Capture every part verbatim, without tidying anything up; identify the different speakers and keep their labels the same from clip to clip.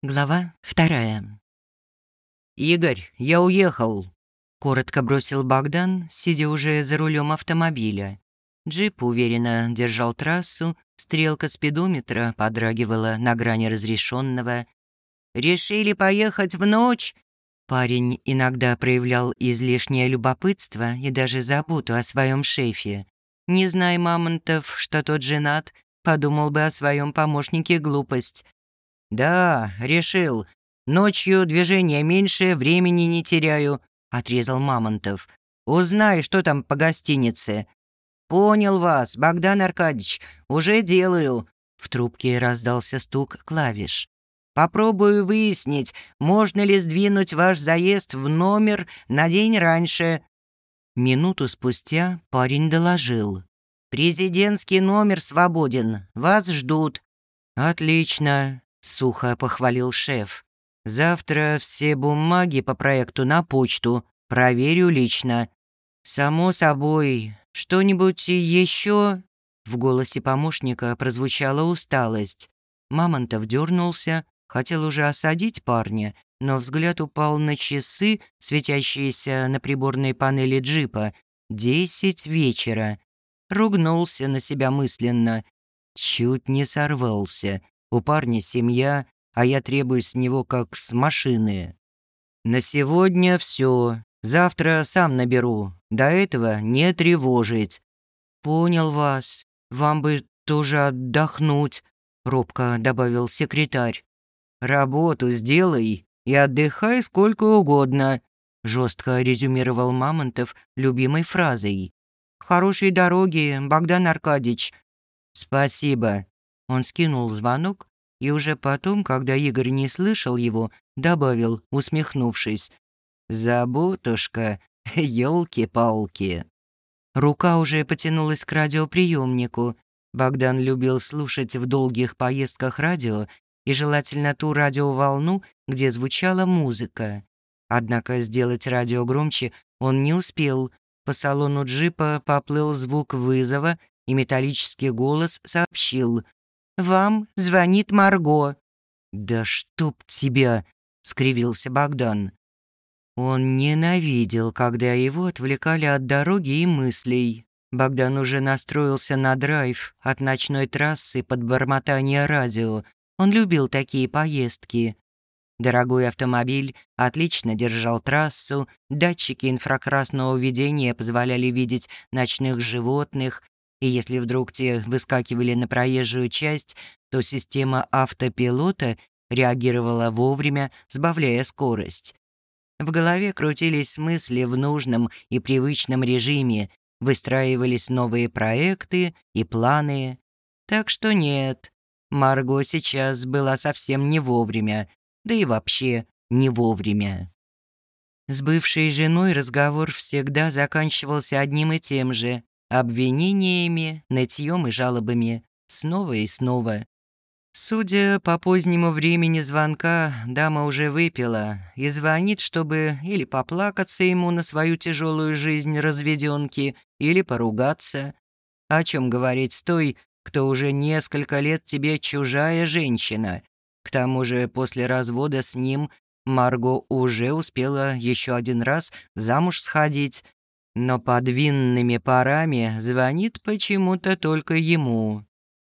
Speaker 1: Глава вторая. «Игорь, я уехал», — коротко бросил Богдан, сидя уже за рулем автомобиля. Джип уверенно держал трассу, стрелка спидометра подрагивала на грани разрешенного. «Решили поехать в ночь?» Парень иногда проявлял излишнее любопытство и даже заботу о своем шефе. Не зная Мамонтов, что тот женат, подумал бы о своем помощнике глупость. «Да, решил. Ночью движения меньше, времени не теряю», — отрезал Мамонтов. «Узнай, что там по гостинице». «Понял вас, Богдан Аркадьевич, уже делаю». В трубке раздался стук клавиш. «Попробую выяснить, можно ли сдвинуть ваш заезд в номер на день раньше». Минуту спустя парень доложил. «Президентский номер свободен, вас ждут». «Отлично», — сухо похвалил шеф. «Завтра все бумаги по проекту на почту. Проверю лично». «Само собой. Что-нибудь еще?» В голосе помощника прозвучала усталость. Мамонтов дернулся, хотел уже осадить парня, но взгляд упал на часы, светящиеся на приборной панели джипа. Десять вечера. Ругнулся на себя мысленно. Чуть не сорвался. У парня семья, а я требую с него как с машины. На сегодня все. Завтра сам наберу. До этого не тревожить. Понял вас. Вам бы тоже отдохнуть, робко добавил секретарь. Работу сделай и отдыхай сколько угодно, жестко резюмировал Мамонтов любимой фразой. Хорошей дороги, Богдан Аркадьевич. Спасибо. Он скинул звонок и уже потом, когда Игорь не слышал его, добавил, усмехнувшись: «Заботушка, ёлки-палки». Рука уже потянулась к радиоприемнику. Богдан любил слушать в долгих поездках радио и желательно ту радиоволну, где звучала музыка. Однако сделать радио громче он не успел. По салону джипа поплыл звук вызова, и металлический голос сообщил: «Вам звонит Марго». «Да чтоб тебя!» — скривился Богдан. Он ненавидел, когда его отвлекали от дороги и мыслей. Богдан уже настроился на драйв от ночной трассы под бормотание радио. Он любил такие поездки. Дорогой автомобиль отлично держал трассу, датчики инфракрасного видения позволяли видеть ночных животных, и если вдруг те выскакивали на проезжую часть, то система автопилота реагировала вовремя, сбавляя скорость. В голове крутились мысли в нужном и привычном режиме, выстраивались новые проекты и планы. Так что нет, Марго сейчас была совсем не вовремя, да и вообще не вовремя. С бывшей женой разговор всегда заканчивался одним и тем же — обвинениями, нытьем и жалобами, снова и снова. Судя по позднему времени звонка, дама уже выпила и звонит, чтобы или поплакаться ему на свою тяжелую жизнь разведёнки, или поругаться. О чем говорить с той, кто уже несколько лет тебе чужая женщина. К тому же после развода с ним Марго уже успела еще один раз замуж сходить, но под винными парами звонит почему-то только ему.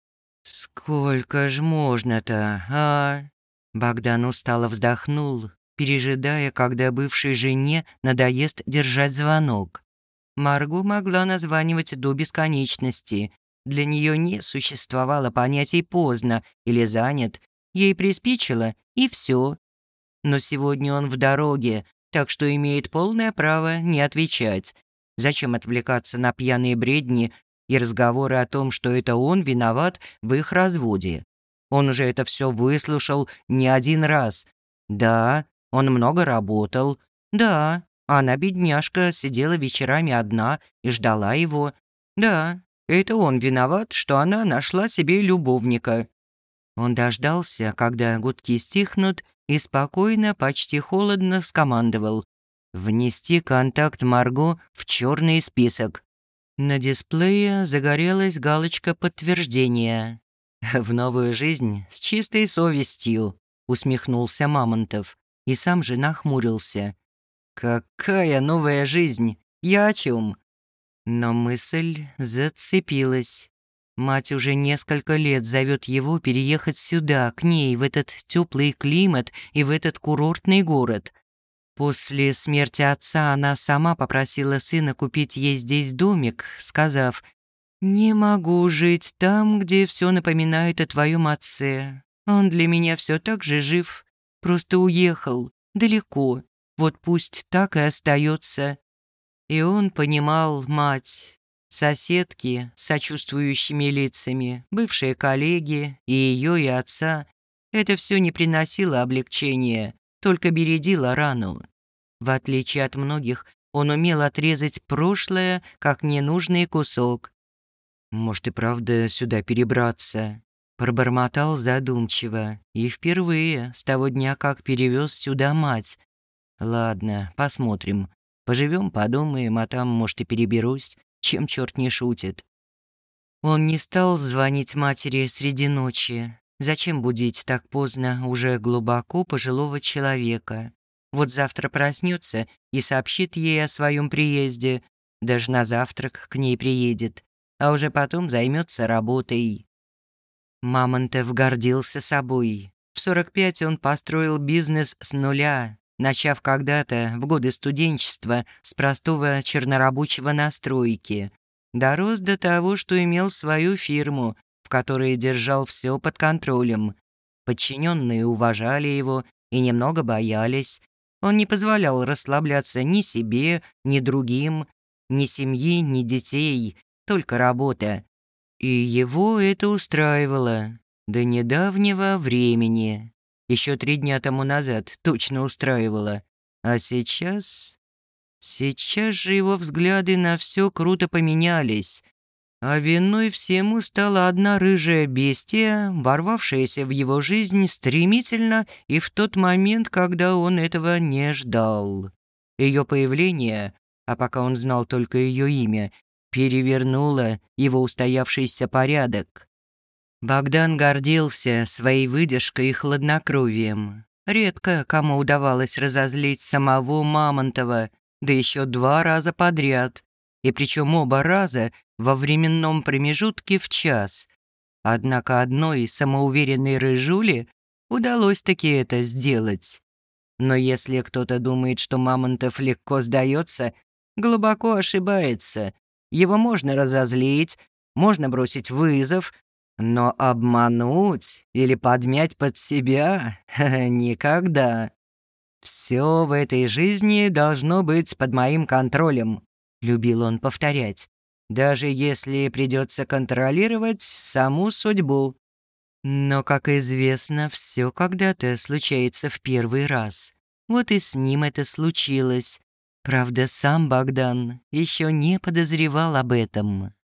Speaker 1: «Сколько ж можно-то, а?» Богдан устало вздохнул, пережидая, когда бывшей жене надоест держать звонок. Марго могла названивать до бесконечности. Для нее не существовало понятий «поздно» или «занят». Ей приспичило, и все. Но сегодня он в дороге, так что имеет полное право не отвечать. Зачем отвлекаться на пьяные бредни и разговоры о том, что это он виноват в их разводе? Он уже это все выслушал не один раз. Да, он много работал. Да, она, бедняжка, сидела вечерами одна и ждала его. Да, это он виноват, что она нашла себе любовника. Он дождался, когда гудки стихнут, и спокойно, почти холодно скомандовал: «Внести контакт Марго в черный список». На дисплее загорелась галочка подтверждения. «В новую жизнь с чистой совестью», усмехнулся Мамонтов и сам же нахмурился. «Какая новая жизнь? Я о чем?» Но мысль зацепилась. Мать уже несколько лет зовет его переехать сюда, к ней, в этот теплый климат и в этот курортный город. После смерти отца она сама попросила сына купить ей здесь домик, сказав: «Не могу жить там, где все напоминает о твоем отце. Он для меня все так же жив, просто уехал, далеко, вот пусть так и остается». И он понимал мать. Соседки с сочувствующими лицами, бывшие коллеги и ее, и отца. Это все не приносило облегчения, только бередило рану. В отличие от многих, он умел отрезать прошлое, как ненужный кусок. «Может, и правда сюда перебраться?» Пробормотал задумчиво. И впервые, с того дня, как перевез сюда мать. «Ладно, посмотрим. Поживем, подумаем, а там, может, и переберусь, чем черт не шутит». Он не стал звонить матери среди ночи. Зачем будить так поздно уже глубоко пожилого человека? Вот завтра проснется и сообщит ей о своем приезде. Даже на завтрак к ней приедет, а уже потом займется работой. Мамонтов гордился собой. В сорок пять он построил бизнес с нуля, начав когда-то, в годы студенчества, с простого чернорабочего на стройке. Дорос до того, что имел свою фирму, в которой держал все под контролем. Подчиненные уважали его и немного боялись. Он не позволял расслабляться ни себе, ни другим, ни семьи, ни детей, только работа. И его это устраивало до недавнего времени. Еще три дня тому назад точно устраивало. А сейчас... Сейчас же его взгляды на все круто поменялись. А виной всему стала одна рыжая бестия, ворвавшаяся в его жизнь стремительно и в тот момент, когда он этого не ждал. Ее появление, а пока он знал только ее имя, перевернуло его устоявшийся порядок. Богдан гордился своей выдержкой и хладнокровием. Редко кому удавалось разозлить самого Мамонтова, да еще два раза подряд, и причем оба раза во временном промежутке в час. Однако одной самоуверенной рыжуле удалось таки это сделать. Но если кто-то думает, что Мамонтов легко сдается, глубоко ошибается. Его можно разозлить, можно бросить вызов, но обмануть или подмять под себя — никогда. «Все в этой жизни должно быть под моим контролем», — любил он повторять, даже если придется контролировать саму судьбу. Но, как известно, все когда-то случается в первый раз. Вот и с ним это случилось. Правда, сам Богдан еще не подозревал об этом.